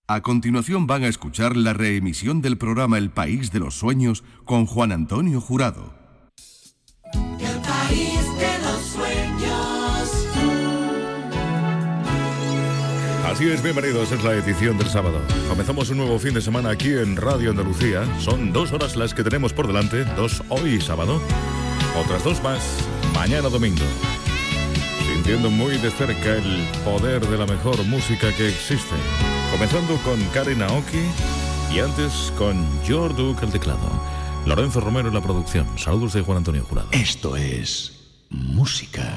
A continuación van a escuchar la reemisión del programa El País de los Sueños con Juan Antonio Jurado. El País de los Sueños. Así es, bienvenidos, es la edición del sábado. Comenzamos un nuevo fin de semana aquí en Radio Andalucía. Son 2 horas las que tenemos por delante, 2 hoy sábado, otras 2 más mañana domingo. Sintiendo muy de cerca el poder de la mejor música que existe. Comenzando con Karen Aoki y antes con George Duke al teclado. Lorenzo Romero en la producción. Saludos de Juan Antonio Jurado. Esto es música.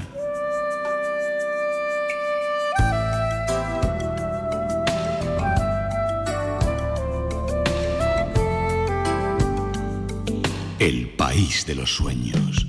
El País de los Sueños.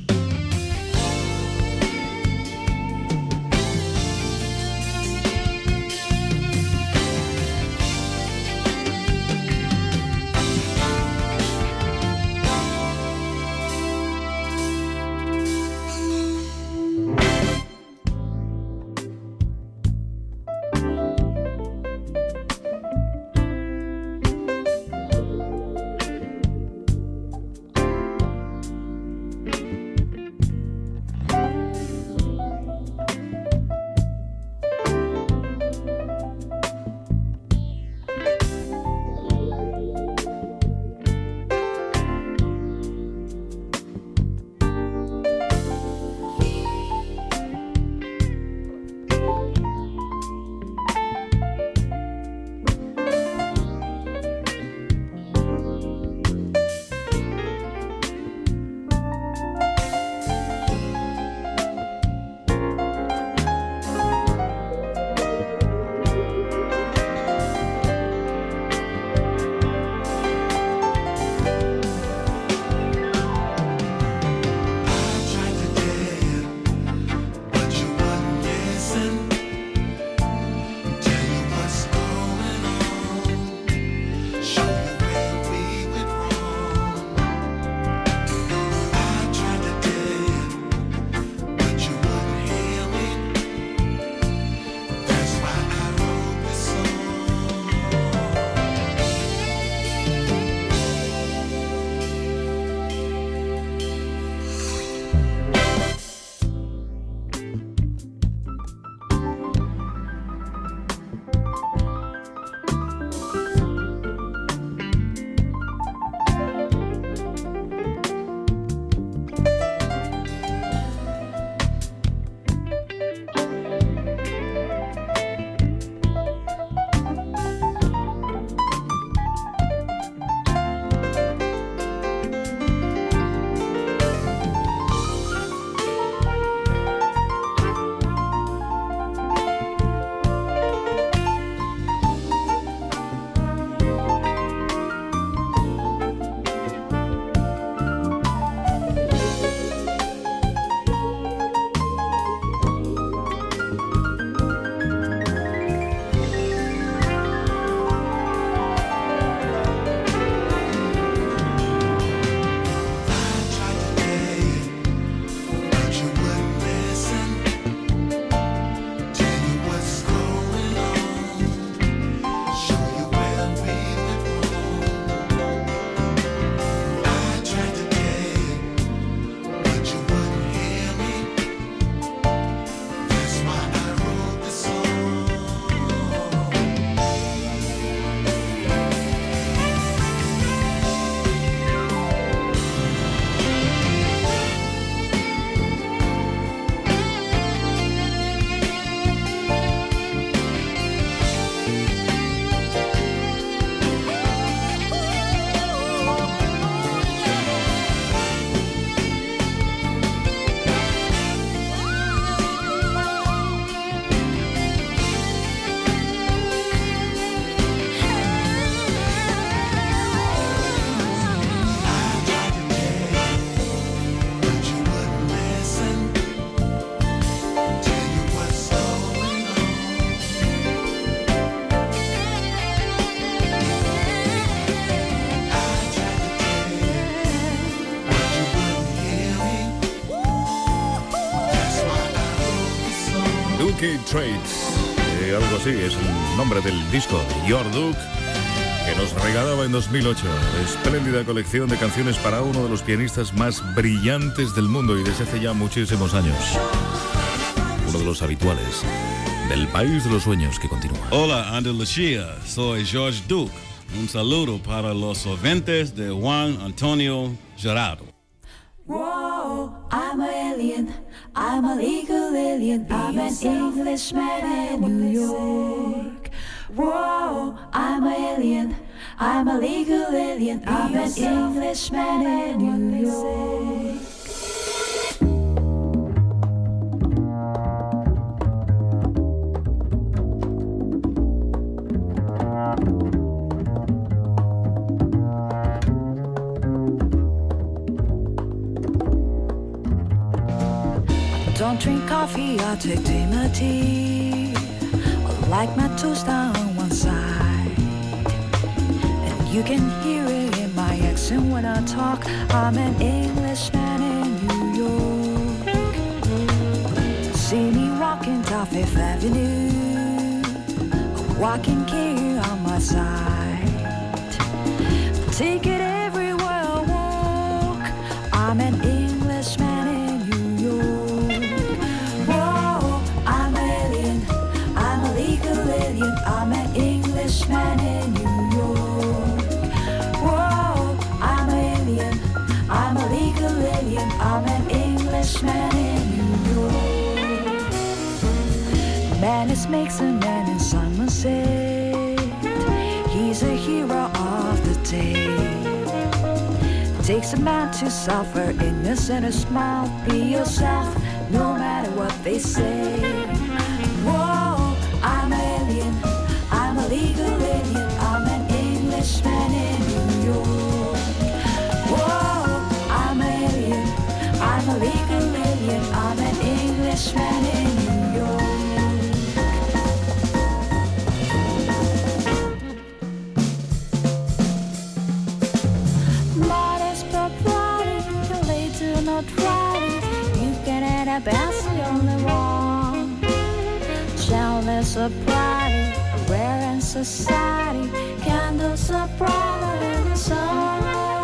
Duke Traits, algo así es el nombre del disco de George Duke, que nos regalaba en 2008. Espléndida colección de canciones para uno de los pianistas más brillantes del mundo y desde hace ya muchísimos años. Uno de los habituales del País de los Sueños que continúa. Hola, Andalucía, soy George Duke. Un saludo para los oyentes de Juan Antonio Jurado. Whoa, I'm an alien, I'm a legal alien, I'm an Englishman in New York. Whoa, I'm an alien, I'm a legal alien, I'm an Englishman in New York. Don't drink coffee, I take tea. I like my toast on one side. And you can hear it in my accent when I talk. I'm an Englishman in New York. See me walking down Fifth Avenue, a walking king on my side. Take it everywhere I walk. I'm an Englishman in New York. I'm an Englishman in New York. Whoa, I'm an alien, I'm a legal alien, I'm an Englishman in New York. Madness makes a man in Somerset. He's a hero of the day. Takes a man to suffer innocent and smile. Be yourself, no matter what they say. Whoa, I'm an alien, I'm a legal alien, I'm an Englishman in New York. Whoa, I'm an alien, I'm a legal alien, I'm an Englishman in New York. Modest propriety, your late do not write it. You can end up as the only one. Childless sobriety, rare in society, candles are brighter in the sun.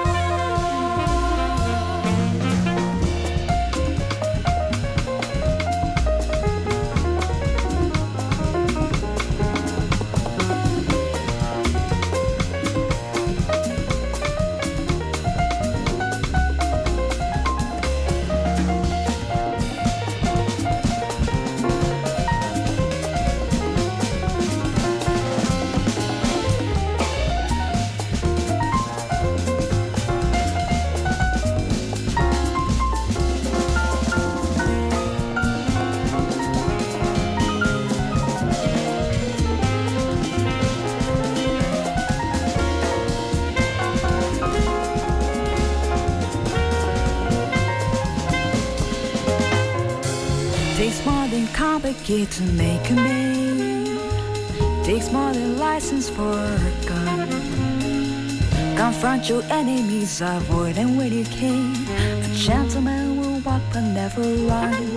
Takes more than complicated to make a man. Takes more than license for a gun. Confront your enemies, avoid them when you can. A gentleman will walk but never run.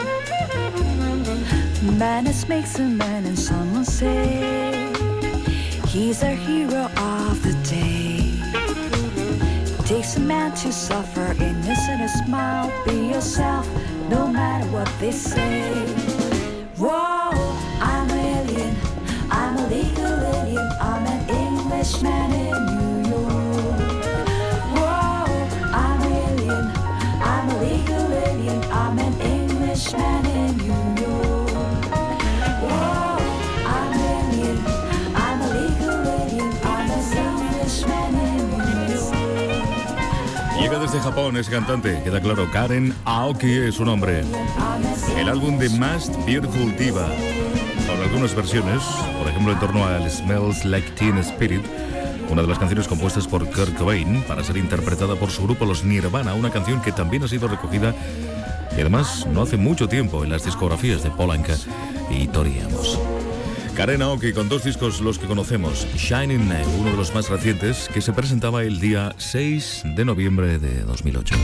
Madness makes a man in Somerset. He's a hero of the day. Takes a man to suffer innocent and smile. Be yourself, no matter what they say. Whoa, I'm an alien, I'm a legal alien, I'm an Englishman in New York. Whoa, I'm an alien, I'm a legal alien, I'm an Englishman in New York. Whoa, I'm an alien, I'm a legal alien, I'm an Englishman in New York. Llega desde Japón ese cantante, queda claro, Karen Aoki es su nombre. El álbum de Most Beautiful Diva, con algunas versiones, por ejemplo en torno al Smells Like Teen Spirit, una de las canciones compuestas por Kurt Cobain para ser interpretada por su grupo Los Nirvana, una canción que también ha sido recogida y además no hace mucho tiempo en las discografías de Paul Anka y Tori Amos. Karen Aoki con dos discos los que conocemos, Shining Night, uno de los más recientes, que se presentaba el día 6 de noviembre de 2008.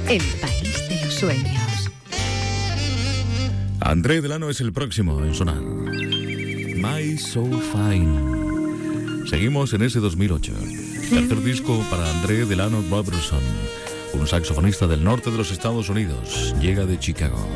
El país de los sueños. André Delano es el próximo en sonar. My So Fine. Seguimos en ese 2008. Tercer disco para André Delano Robertson, un saxofonista del norte de los Estados Unidos. Llega de Chicago.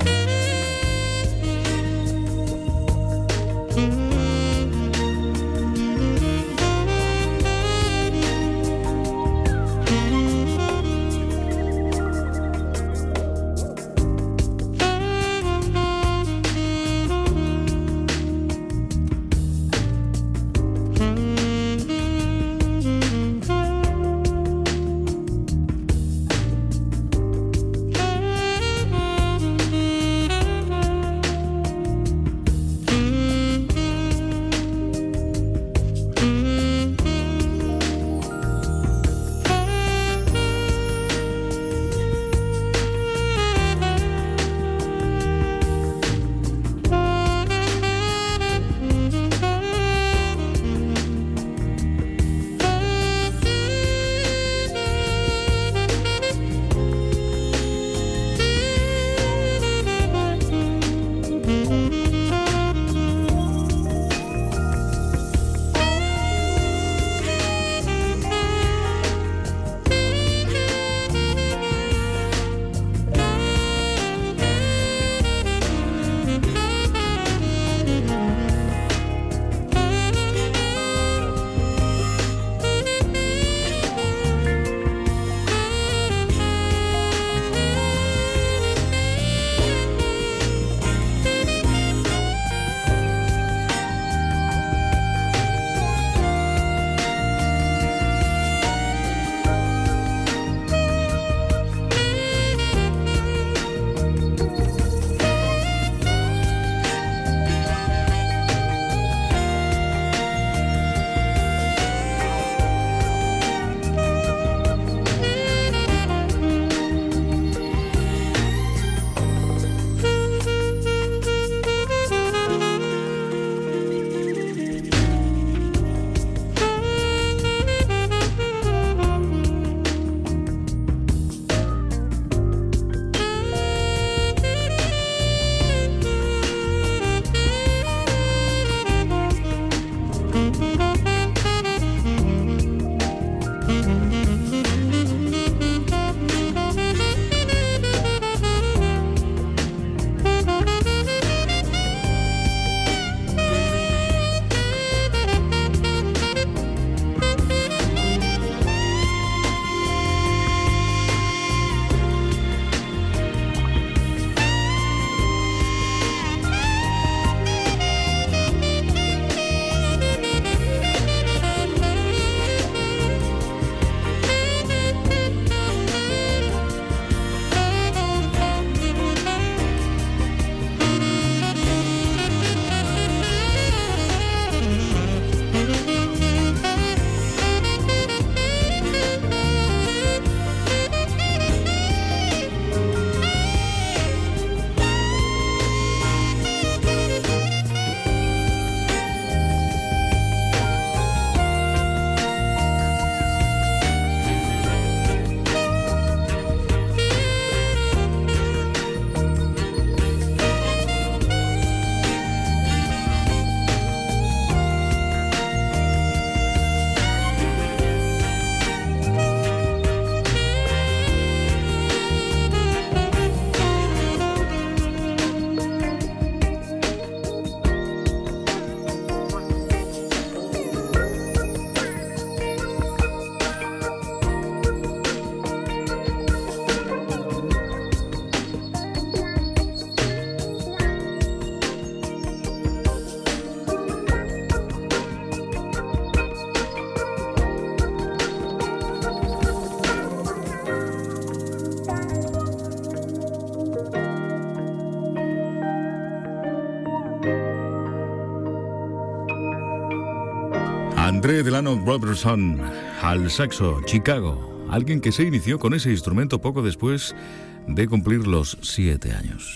André Delano Robertson al saxo, Chicago, alguien que se inició con ese instrumento poco después de cumplir los 7 años.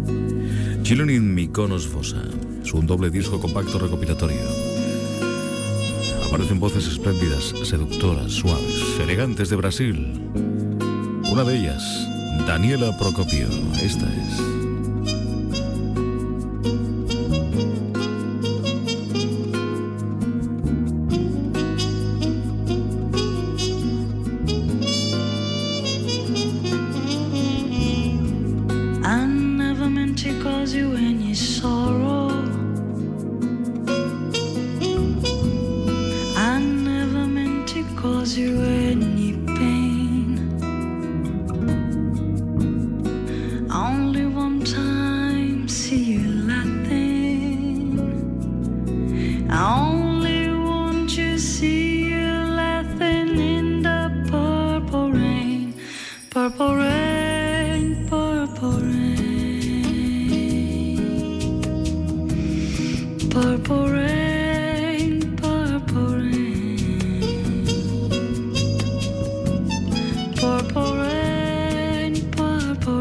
Chilonin Mykonos Fossa es un doble disco compacto recopilatorio. Aparecen voces espléndidas, seductoras, suaves, elegantes de Brasil. Una de ellas, Daniela Procopio, esta es. I never meant to cause you any sorrow. I never meant to cause you any pain. Only one time see you laughing. I only want to see you laughing in the purple rain. Purple rain, purple rain. Purple rain, purple rain. Purple rain, purple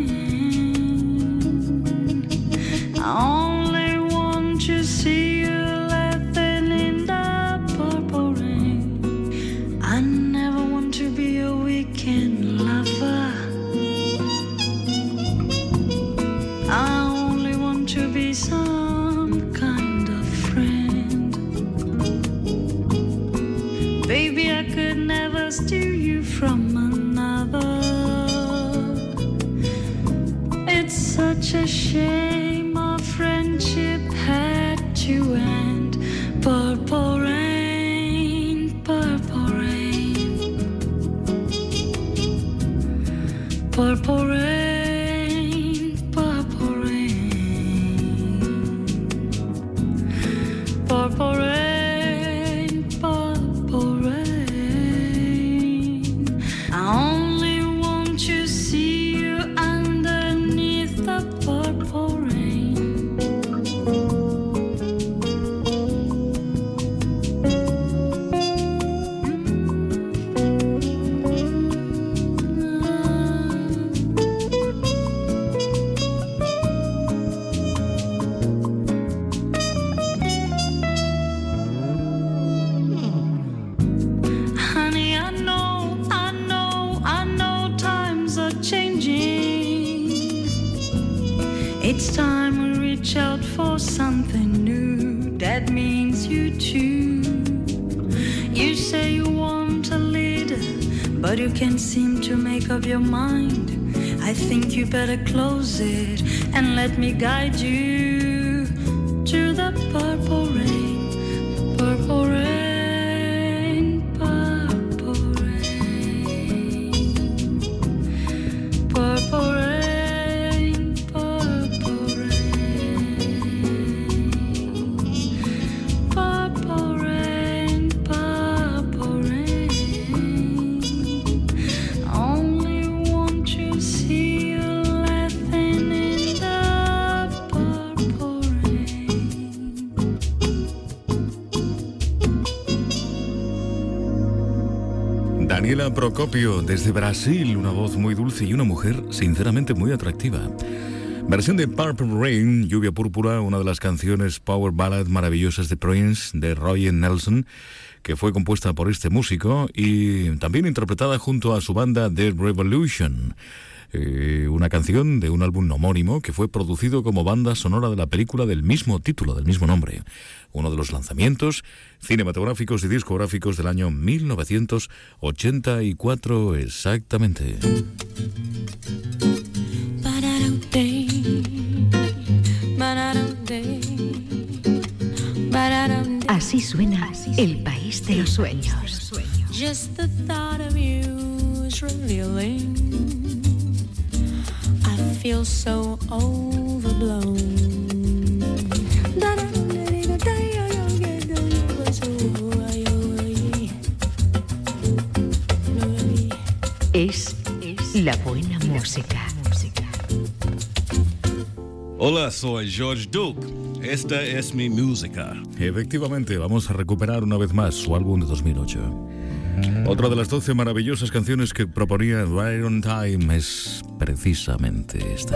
rain. I only want to see you laughing in the purple rain. I never want to be a weekend lover. I only want to be some kind of friend. Baby, I could never steal you from another. It's such a shame our friendship had to end. Purple rain, purple rain. Purple rain, purple rain. Purple rain, purple rain. I only want to see you underneath the purple rain. Honey, I know times are changing. It's time we reach out for something new. That means you too. You say you want a leader, but you can't seem to make up your mind. I think you better close it and let me guide you to the purple rain. Purple rain, purple rain. Purple rain, purple rain. Purple rain, purple rain. I only want to see you laughing in the purple rain. Daniela Procopio, desde Brasil, una voz muy dulce y una mujer sinceramente muy atractiva. Versión de Purple Rain, Lluvia Púrpura, una de las canciones power ballad maravillosas de Prince, de Roy Nelson, que fue compuesta por este músico y también interpretada junto a su banda The Revolution. Una canción de un álbum homónimo que fue producido como banda sonora de la película del mismo título, del mismo nombre. Uno de los lanzamientos cinematográficos y discográficos del año 1984 exactamente. Así suena El País de los Sueños. Just the thought of you is revealing. I feel so overblown. Es la buena música. Hola, soy George Duke. Esta es mi música. Efectivamente, vamos a recuperar una vez más su álbum de 2008. Otra de las 12 maravillosas canciones que proponía Right on Time es precisamente esta.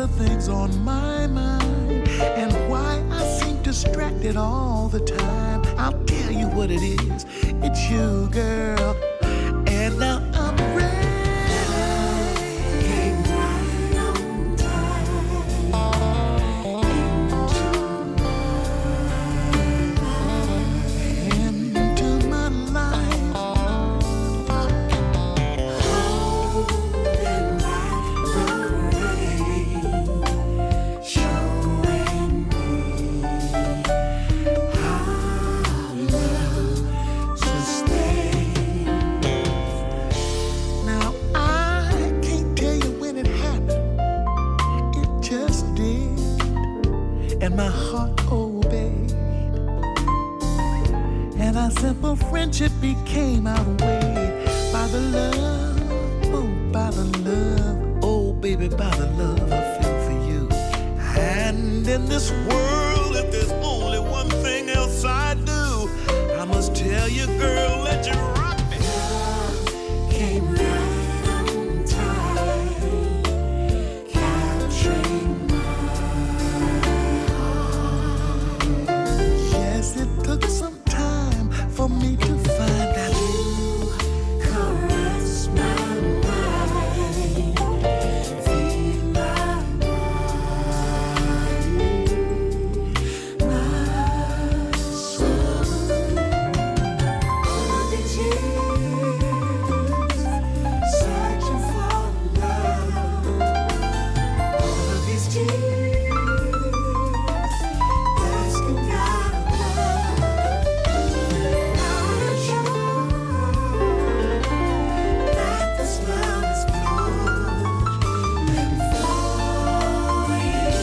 the things on my mind and why I seem distracted all the time. I'll tell you what it is. It's you, girl. And now I'm ready. Came right on time into my life. Holding back the rain, showing me how love sustains. Now I can't tell you when it happened. It just did, and my heart obeyed. And our simple friendship became our way. By the love, oh, by the love, oh baby, by the love I feel for you. And in this world, if there's only one thing else I do, I must tell you, girl, let you rock me. Love came right on time, capturing my heart. Yes, it took some time for me to find out you caress my mind, feed my mind, my soul. All these years searching for love, all of these tears asking God love. Now I'm sure that this love is flowing for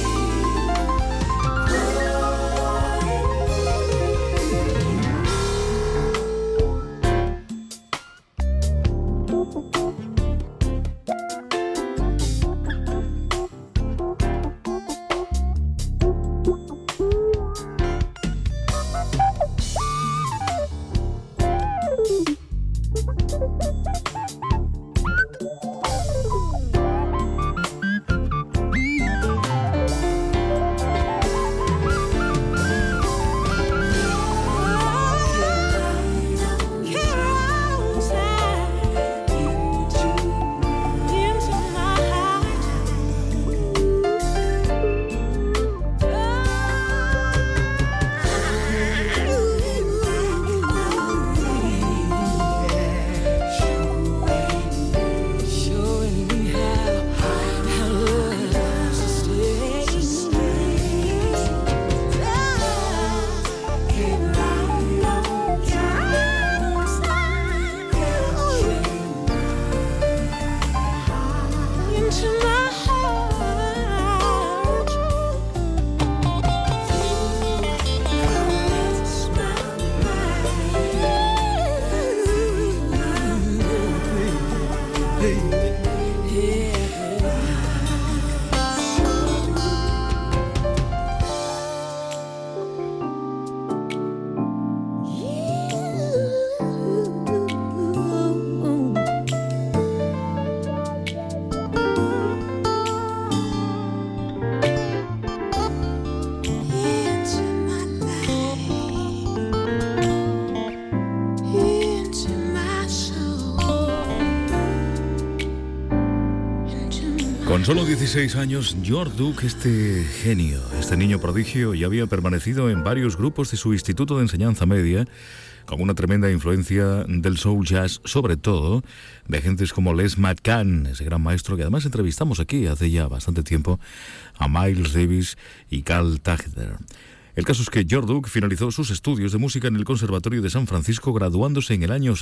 Con solo 16 años, George Duke, este genio, este niño prodigio, ya había permanecido en varios grupos de su instituto de enseñanza media, con una tremenda influencia del soul jazz, sobre todo de gentes como Les McCann, ese gran maestro que además entrevistamos aquí hace ya bastante tiempo, a Miles Davis y Carl Tagder. El caso es que George Duke finalizó sus estudios de música en el Conservatorio de San Francisco, graduándose en el año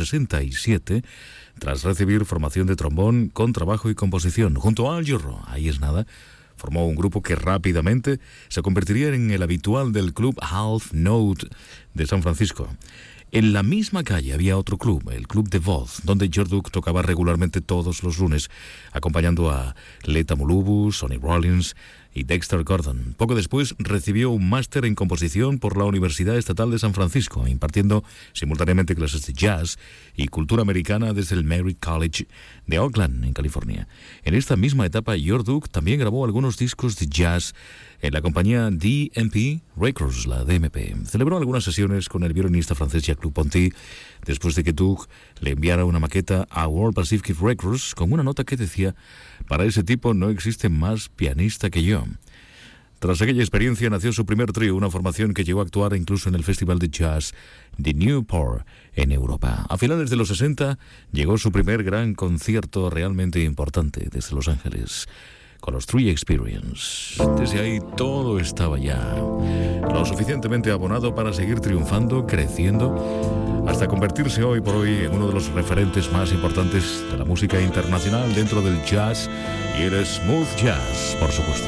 67, tras recibir formación de trombón, contrabajo y composición. Junto a Al Jarreau, ahí es nada, formó un grupo que rápidamente se convertiría en el habitual del club Half Note de San Francisco. En la misma calle había otro club, el Club de Voz, donde George Duke tocaba regularmente todos los lunes, acompañando a Leta Mulubus, Sonny Rollins y Dexter Gordon. Poco después recibió un máster en composición por la Universidad Estatal de San Francisco, impartiendo simultáneamente clases de jazz y cultura americana desde el Merritt College de Oakland, en California. En esta misma etapa, George Duke también grabó algunos discos de jazz en la compañía DMP Records, la DMP. Celebró algunas sesiones con el violinista francés Jacques Luponty después de que Duke le enviara una maqueta a World Pacific Records con una nota que decía: para ese tipo no existe más pianista que yo. Tras aquella experiencia nació su primer trío, una formación que llegó a actuar incluso en el Festival de Jazz de Newport en Europa. A finales de los 60 llegó su primer gran concierto realmente importante desde Los Ángeles, con los Three Experience. Desde ahí todo estaba ya lo suficientemente abonado para seguir triunfando, creciendo, hasta convertirse hoy por hoy en uno de los referentes más importantes de la música internacional dentro del jazz, y el smooth jazz, por supuesto.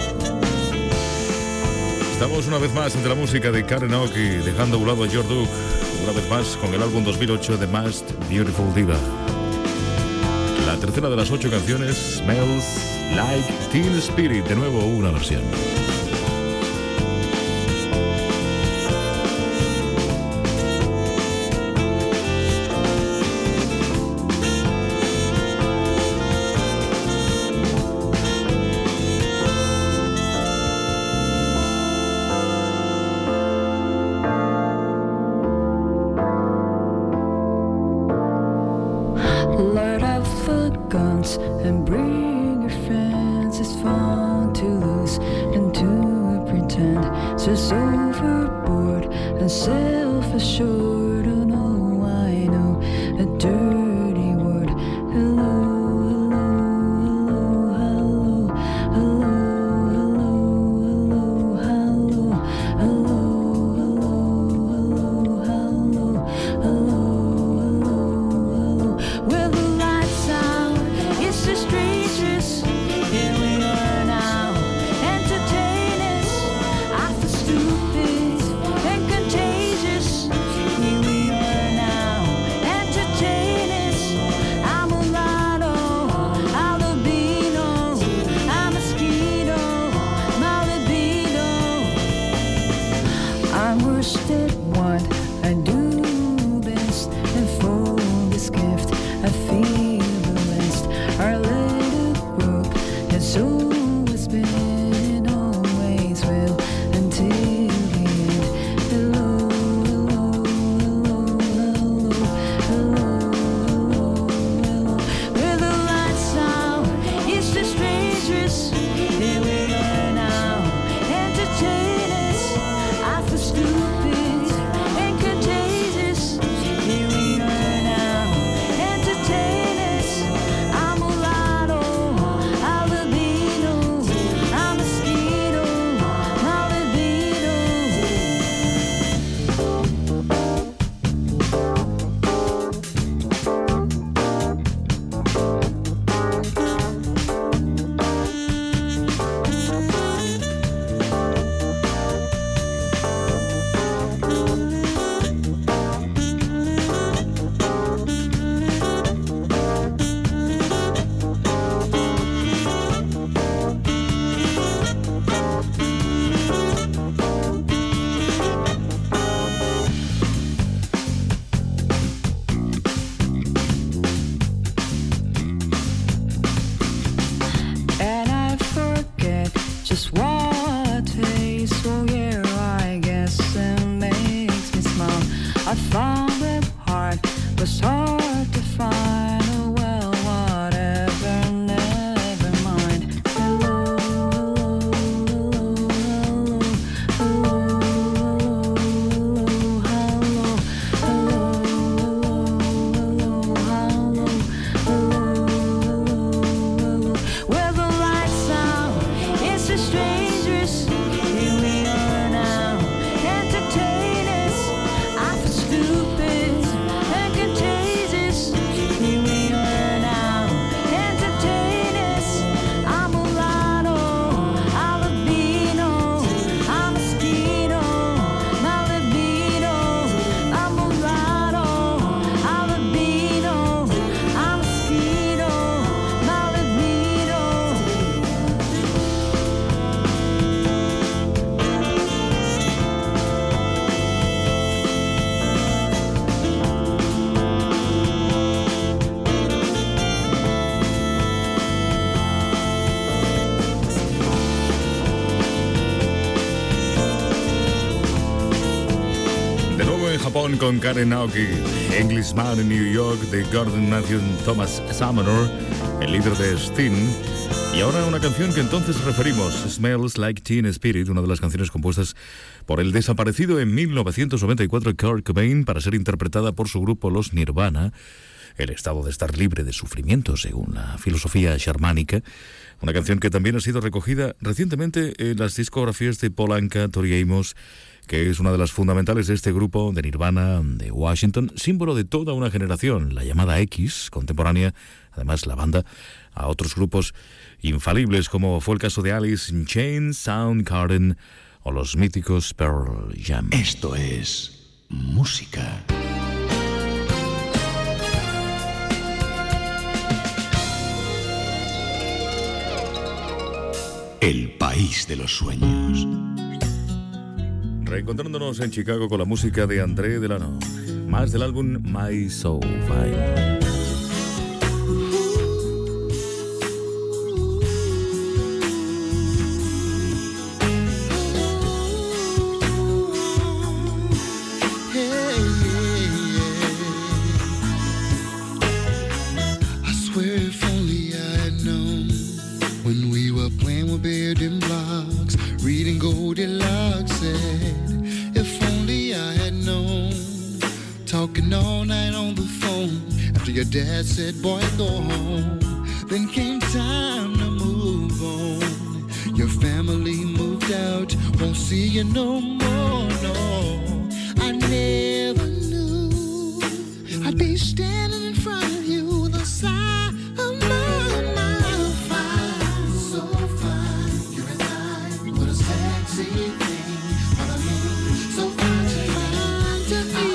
Estamos una vez más entre la música de Karen Oak y dejando a un lado a George Duke, una vez más con el álbum 2008 de Most Beautiful Diva. La tercera de las 8 canciones, Smells Like Teen Spirit, de nuevo una versión. Load up the guns and bring your friends. It's fun to lose and to pretend. Just overboard and self-assured. Oh no, I know a dirty word. Hello, hello, hello, hello, hello, hello, hello, hello, hello, hello. With the lights out, it's the strangers. Here we are now, entertainers. I feel stupid and contagious. Here we are now, entertainers. I'm a lotto, albino, I'm a mosquito, my libido. I'm worst at what I do best, and for this gift I feel blessed. Our little group has always been and always will until the end. Hello, hello, hello, hello, hello, hello. With the lights out, it's the strangers. Here we are now, entertainers. I feel stupid and contagious. Here we are now, entertainers. I'm a lotto, albino, I'm a mosquito, my libido. And I forget just what taste. Oh yeah, I guess it makes me smile. I found it hard, was hard to find. Oh well, whatever, never mind. Hello, hello, hello, hello, hello, hello, hello, hello, hello, hello. With the lights out, it's a strange. Japón con Karen Aoki, Englishman en New York de Gordon Matthew Thomas Sumner, el líder de Sting. Y ahora una canción que entonces referimos, Smells Like Teen Spirit, una de las canciones compuestas por el desaparecido en 1994 Kurt Cobain para ser interpretada por su grupo Los Nirvana, el estado de estar libre de sufrimiento según la filosofía shamanica. Una canción que también ha sido recogida recientemente en las discografías de Paul Anka, Tori Amos, que es una de las fundamentales de este grupo de Nirvana de Washington, símbolo de toda una generación, la llamada X, contemporánea, además la banda, a otros grupos infalibles como fue el caso de Alice in Chains, Soundgarden o los míticos Pearl Jam. Esto es música. El país de los sueños. Reencontrándonos en Chicago con la música de André Delano, más del álbum My So Fine. Your dad said, boy, go home. Then came time to move on. Your family moved out, won't see you no more, no. I never knew I'd be standing in front of you, the side of my fine, so fine. You're a dime, what a sexy thing. What I mean, so fine to me.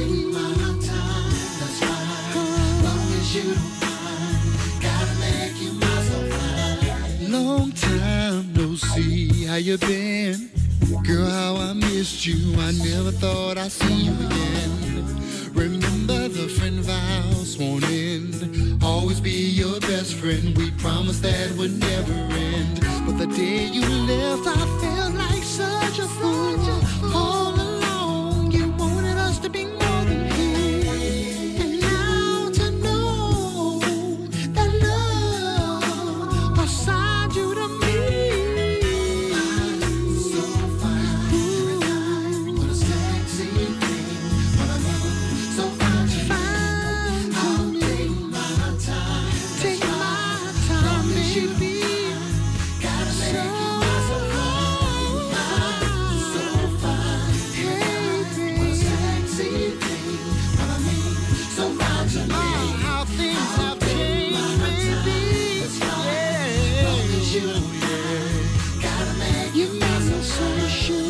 You don't mind, gotta make you mine so fine. Long time no see, how you been? Girl, how I missed you, I never thought I'd see you again. Remember the friend vows, sworn in, always be your best friend. We promised that would never end, but the day you left I felt like such a fool. All along you wanted us to be more than here, and now to know that love beside you to me. So fine, you're a dime, what a sexy thing. What I mean, so fine to I'll take my time, baby. Gotta make you mine so fine, so fine. Hey, what a sexy thing. What I mean, so fine to me. Oh, how things have changed, baby. Yeah, gotta make you mine so fine.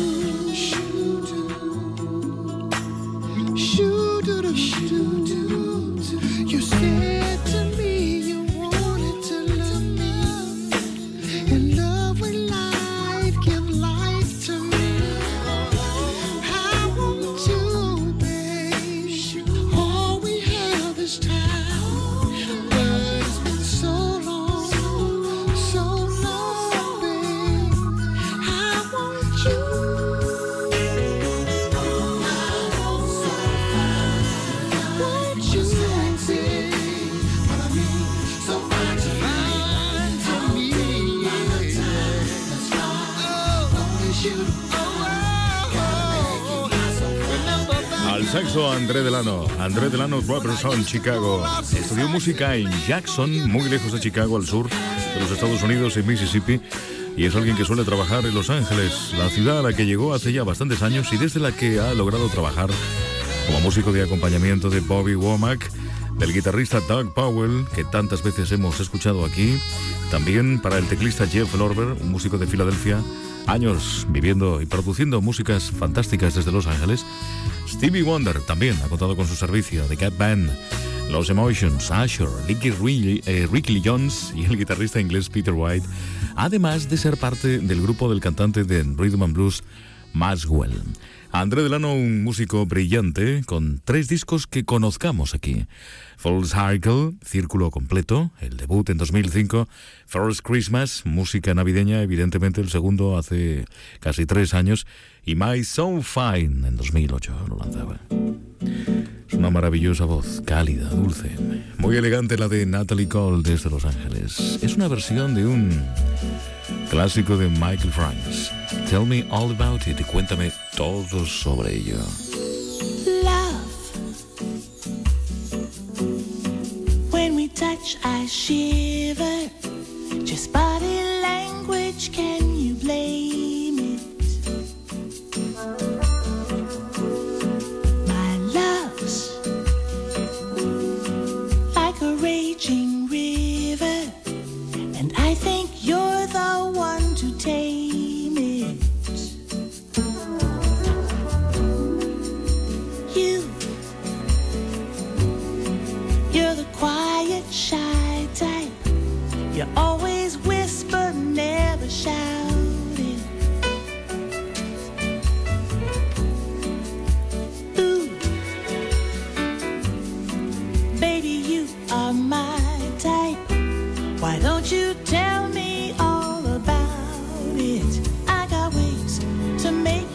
You said to me you wanted to love me, and love with life, give life to me. I want you, babe. All we have is time, but it's been so long, babe. I want you. Al saxo André Delano Robertson, Chicago. Estudió música en Jackson, muy lejos de Chicago, al sur de los Estados Unidos, en Mississippi, y es alguien que suele trabajar en Los Ángeles, la ciudad a la que llegó hace ya bastantes años y desde la que ha logrado trabajar como músico de acompañamiento de Bobby Womack, del guitarrista Doug Powell, que tantas veces hemos escuchado aquí, también para el teclista Jeff Lorber, un músico de Filadelfia, años viviendo y produciendo músicas fantásticas desde Los Ángeles. Stevie Wonder también ha contado con su servicio, The Cat Band, Los Emotions, Usher, Ricky Lee Jones y el guitarrista inglés Peter White, además de ser parte del grupo del cantante de Rhythm and Blues Maxwell. André Delano, un músico brillante con 3 discos que conozcamos aquí. Full Circle, Círculo Completo, el debut en 2005. First Christmas, música navideña, evidentemente el segundo hace casi 3 años. Y My So Fine, en 2008 lo lanzaba. Es una maravillosa voz, cálida, dulce, muy elegante la de Natalie Cole desde Los Ángeles. Es una versión de un clásico de Michael Franks. Tell me all about it. Cuéntame todo sobre ello. Love. When we touch, I shiver. Just body language, can you blame it? My love's like a raging river, and I think you're the one to tame it. You're the quiet, shy type. You always whisper, never shout it. Ooh, baby, you are my type. Why don't you tell me all about it? I got ways to make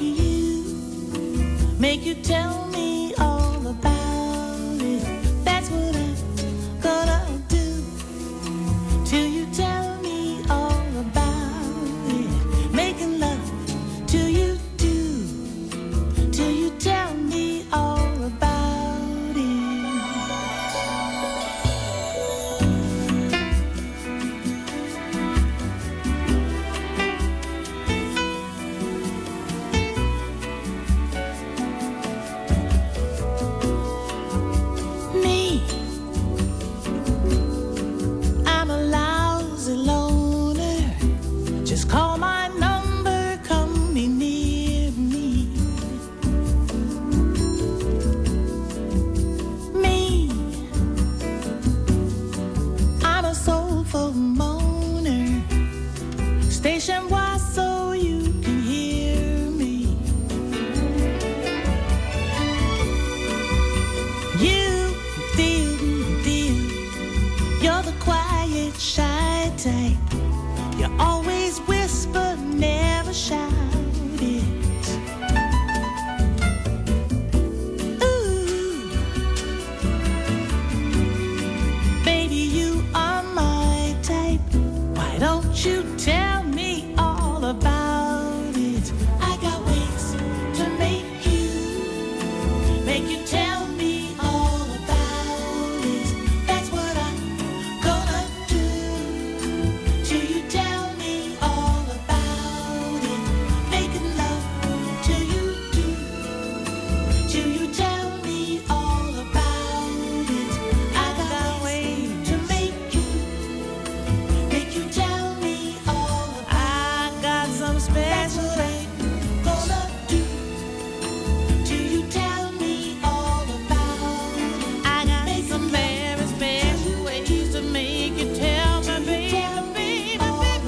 you tell me all about it. That's what I'm gonna do till you tell me all about it. Making love till you do, till you tell me all about it. Me, I'm a lousy loner. Just call my number, come be near me. Me, I'm a soulful moaner. Station wide so you can hear me. You deal, you're the quiet, shy type. You always whisper, never shout it. Ooh, baby, you are my type. Why don't you tell me all about it? I got ways to make you tell me all about it. That's what I'm gonna do till you tell me all about it. Making love till you do, till you tell me all about it. I got ways to make you tell me all about it. I got some special way gonna do till you tell me all about it. I got some very special ways to make you tell me, baby, baby,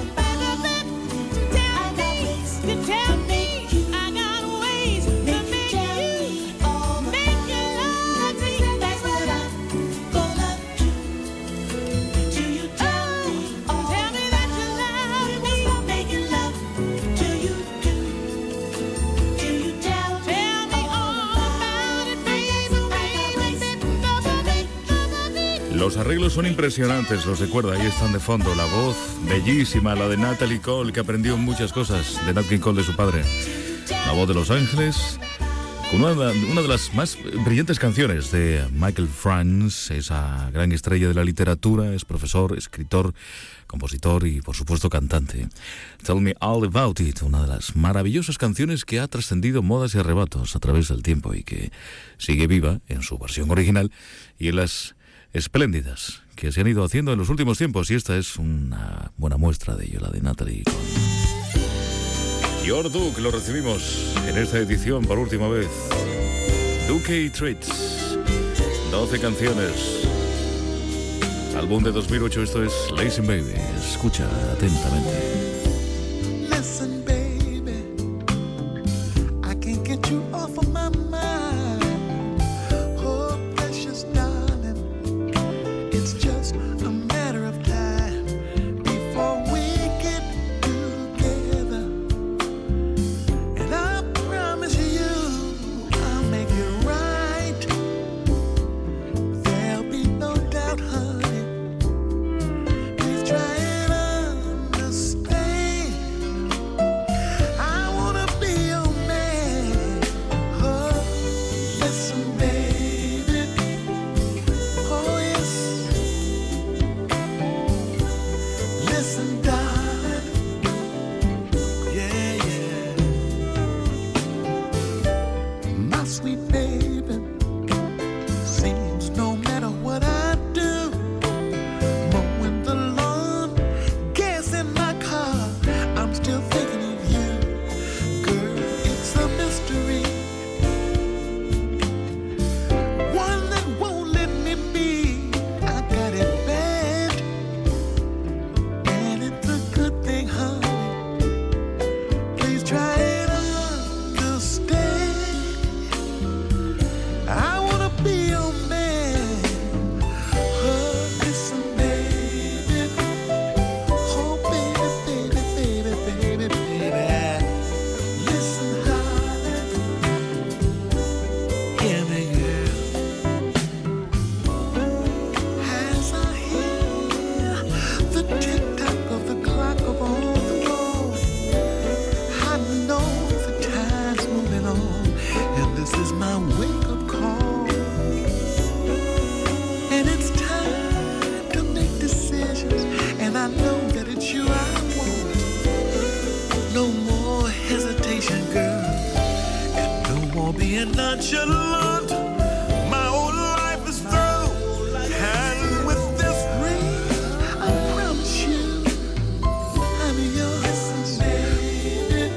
you tell me. I got ways to make you love me. That's what I'm gonna do till you tell me all. Tell me that you love me. Making love till you do, till you tell me all about it, baby. Los arreglos son impresionantes, los de cuerda, ahí están de fondo. La voz bellísima, la de Natalie Cole, que aprendió muchas cosas de Nat King Cole de su padre. La voz de Los Ángeles, con una de las más brillantes canciones de Michael Franks, esa gran estrella de la literatura. Es profesor, escritor, compositor y, por supuesto, cantante. Tell Me All About It, una de las maravillosas canciones que ha trascendido modas y arrebatos a través del tiempo y que sigue viva en su versión original y en las espléndidas que se han ido haciendo en los últimos tiempos, y esta es una buena muestra de ello, la de Natalie Cole. Your Duke lo recibimos en esta edición por última vez. Duke y Treats, 12 canciones, álbum de 2008. Esto es Lazy Baby. Escucha atentamente. Listen, baby, no more hesitation, girl, and no more being nonchalant. My old life is through, and with this ring, I promise you, I'm yours, baby.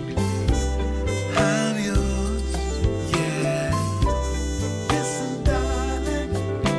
I'm yours, yeah. Listen, darling.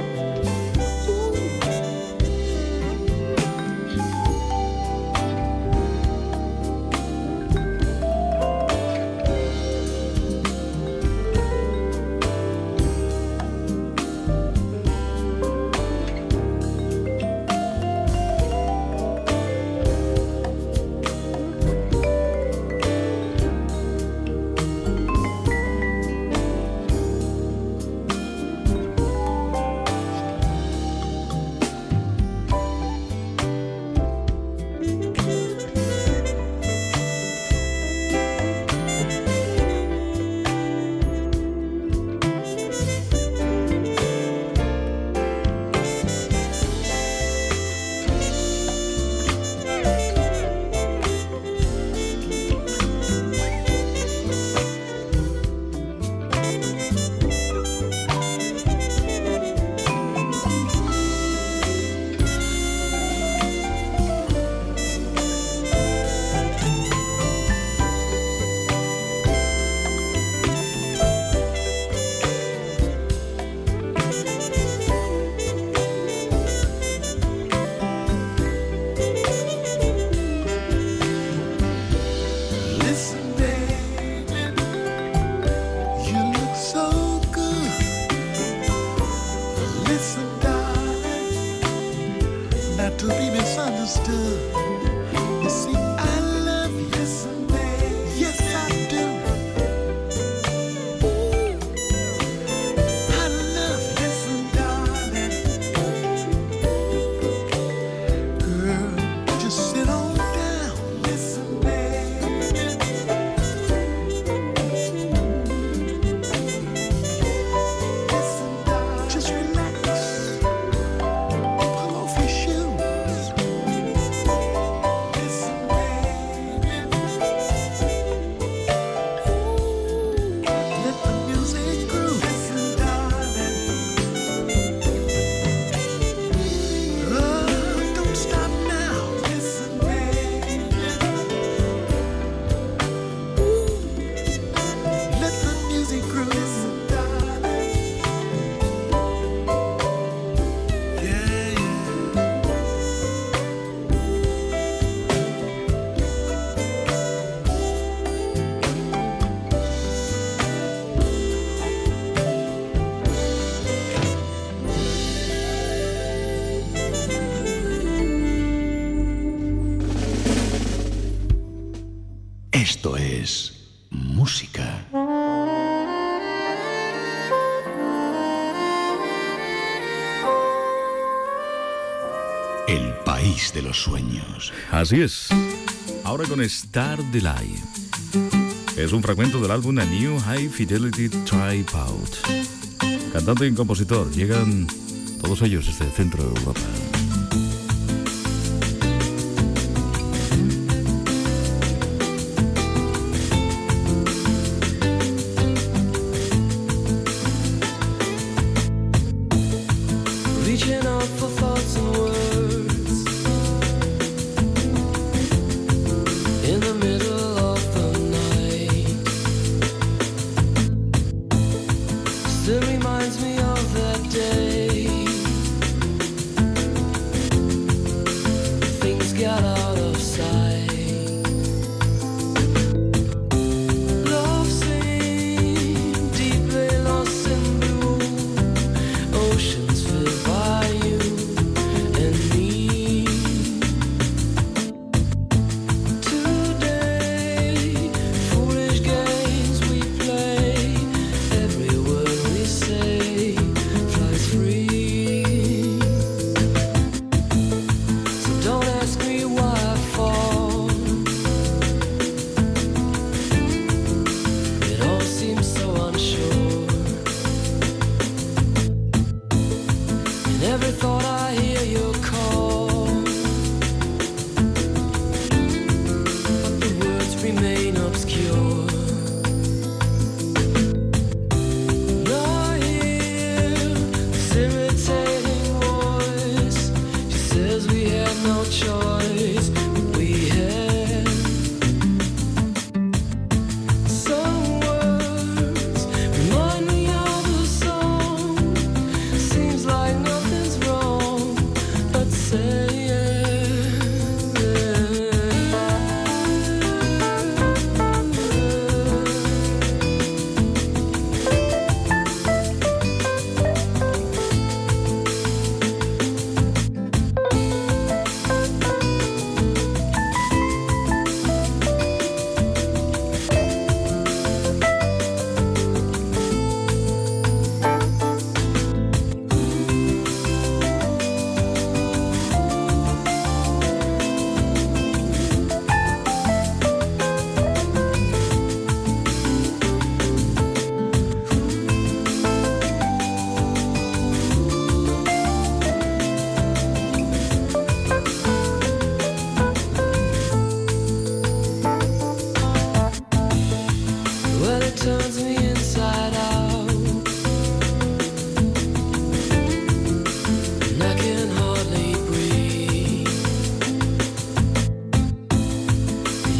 Esto es música. El país de los sueños. Así es. Ahora con Star Delay. Es un fragmento del álbum A New High Fidelity Tryout. Cantante y compositor. Llegan todos ellos desde el centro de Europa. Still reminds me of that day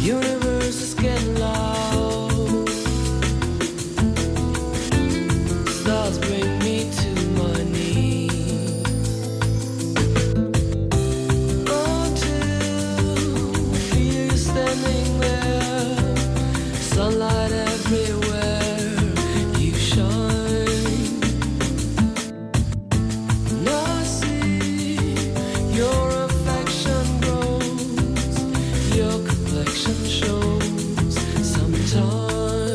universe is getting loud. Stars bring me to my knees. Until I feel you standing there, sunlight everywhere you shine. And I see your affection grows, your complexion shows sometimes.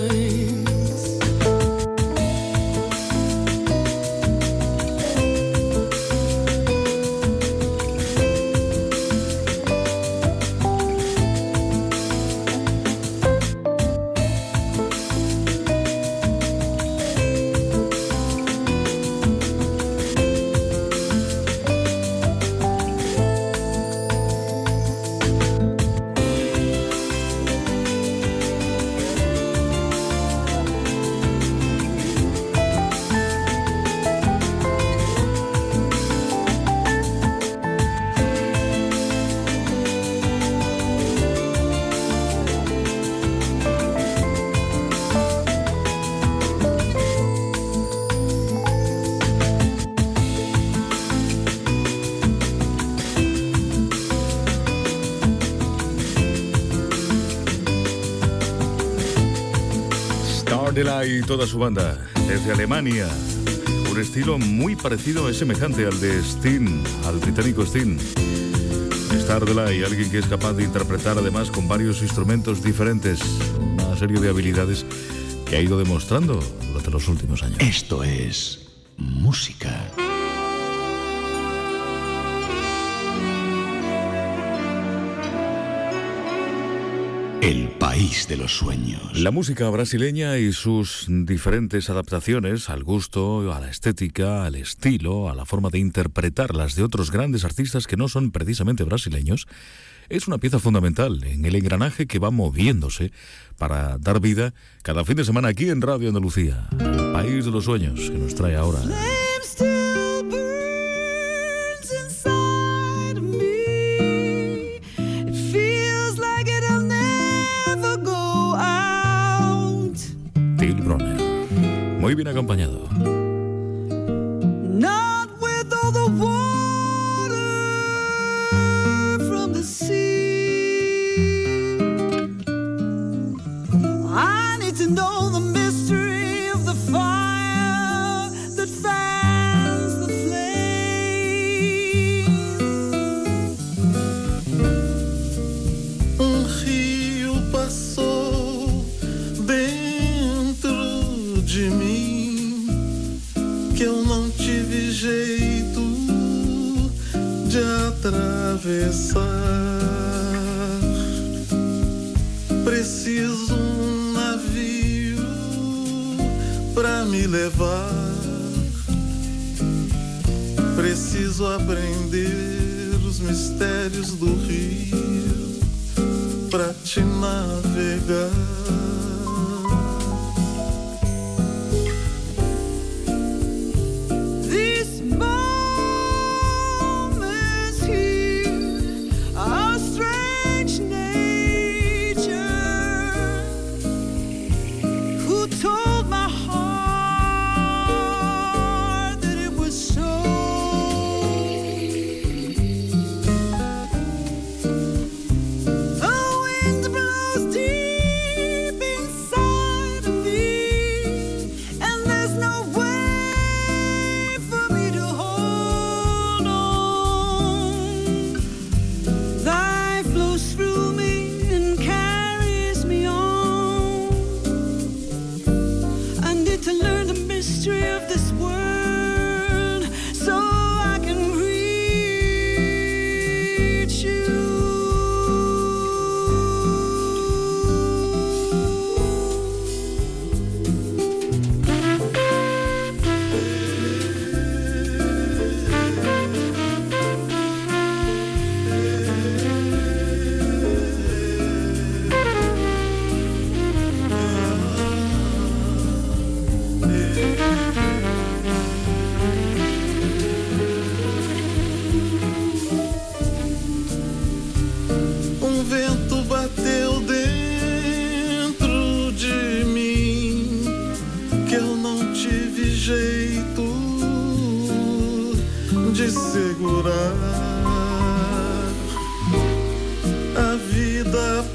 Y toda su banda, desde Alemania. Un estilo muy parecido, es semejante al de Sting, al británico Sting. Stardelay, alguien que es capaz de interpretar además con varios instrumentos diferentes, una serie de habilidades que ha ido demostrando durante los últimos años. Esto es música. El país de los sueños. La música brasileña y sus diferentes adaptaciones al gusto, a la estética, al estilo, a la forma de interpretarlas de otros grandes artistas que no son precisamente brasileños, es una pieza fundamental en el engranaje que va moviéndose para dar vida cada fin de semana aquí en Radio Andalucía, el país de los sueños que nos trae ahora. Till Bronner, muy bien acompañado. Not with all the water from the sea. I need to know the mystery of the fire that fans the flame. Rio passou dentro de mim, que eu não tive jeito de atravessar. Preciso navio pra me levar. Preciso aprender os mistérios do rio pra te navegar. Deep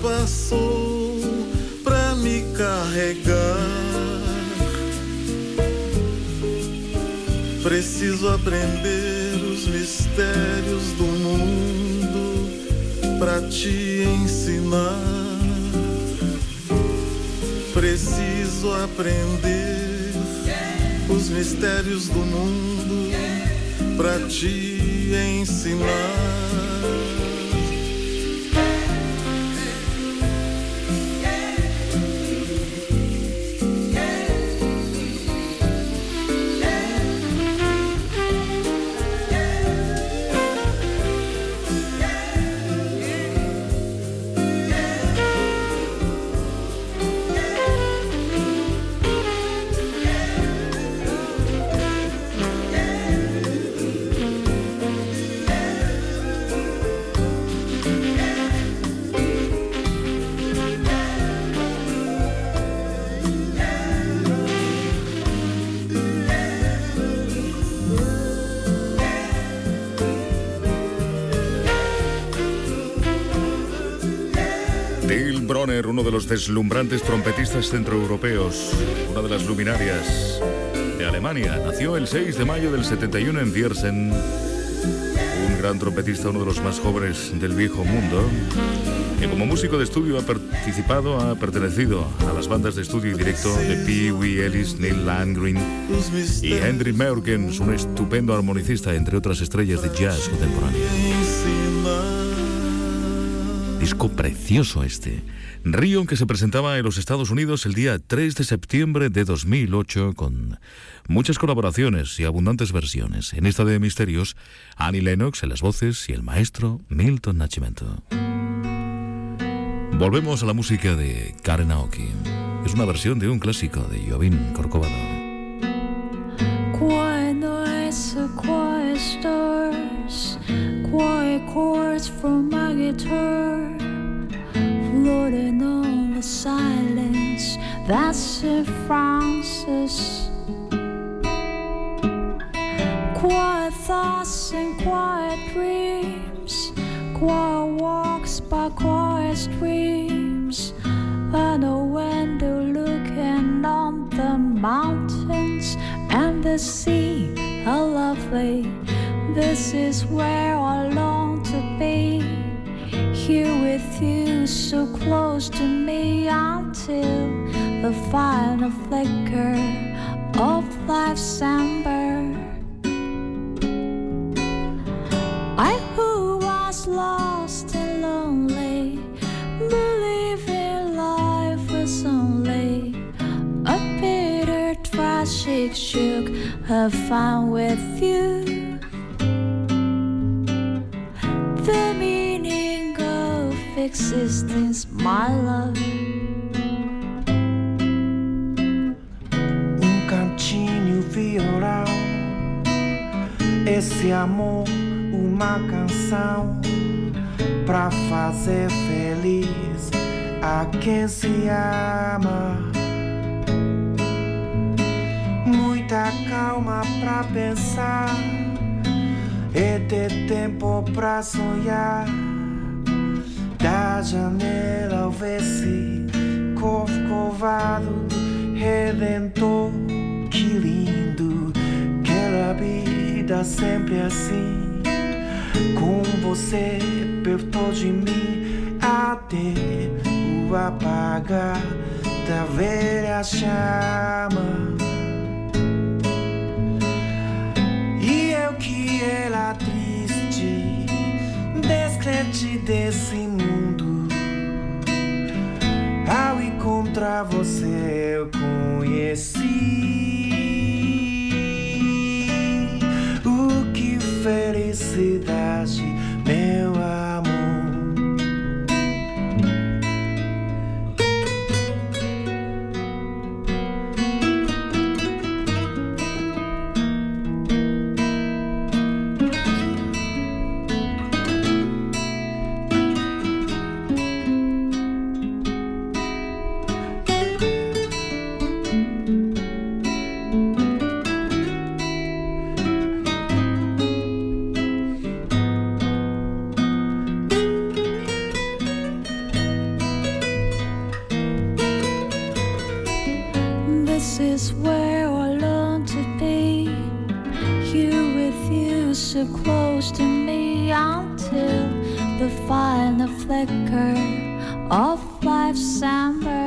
passou pra me carregar. Preciso aprender os mistérios do mundo pra te ensinar. Preciso aprender os mistérios do mundo pra te ensinar. Uno de los deslumbrantes trompetistas centroeuropeos, una de las luminarias de Alemania. Nació el 6 de mayo del 71 en Viersen. Un gran trompetista, uno de los más jóvenes del viejo mundo, que como músico de estudio ha pertenecido a las bandas de estudio y directo de Pee Wee Ellis, Neil Landgren y Henry Meurgens, un estupendo armonicista, entre otras estrellas de jazz contemporáneo. Disco precioso este. Rio, que se presentaba en los Estados Unidos el día 3 de septiembre de 2008 con muchas colaboraciones y abundantes versiones. En esta de Misterios, Annie Lennox en las voces y el maestro Milton Nascimento. Volvemos a la música de Karen Aoki. Es una versión de un clásico de Jobim Corcovado. Quiet nights, quiet stars, quiet chords from my guitar, floating on the silence that's St. Francis. Quiet thoughts and quiet dreams, quiet walks by quiet streams, and a window looking on the mountains and the sea. How lovely, this is where I long to be. Here with you, so close to me, until the final flicker of life's ember. I who was lost and lonely, believing life was only a bitter, tragic joke I found with you. The meaning of existence, my love. Cantinho vioral, esse amor, uma canção pra fazer feliz a quem se ama. Muita calma pra pensar e ter tempo pra sonhar. Da janela vê-se Corcovado Redentor. Que lindo, aquela vida sempre assim, com você perto de mim, até o apagar da velha chama. E eu que era triste, descrente desse mundo, ao encontrar você eu conheci o que felicidade, meu amor. so close to me until the final flicker of life's ember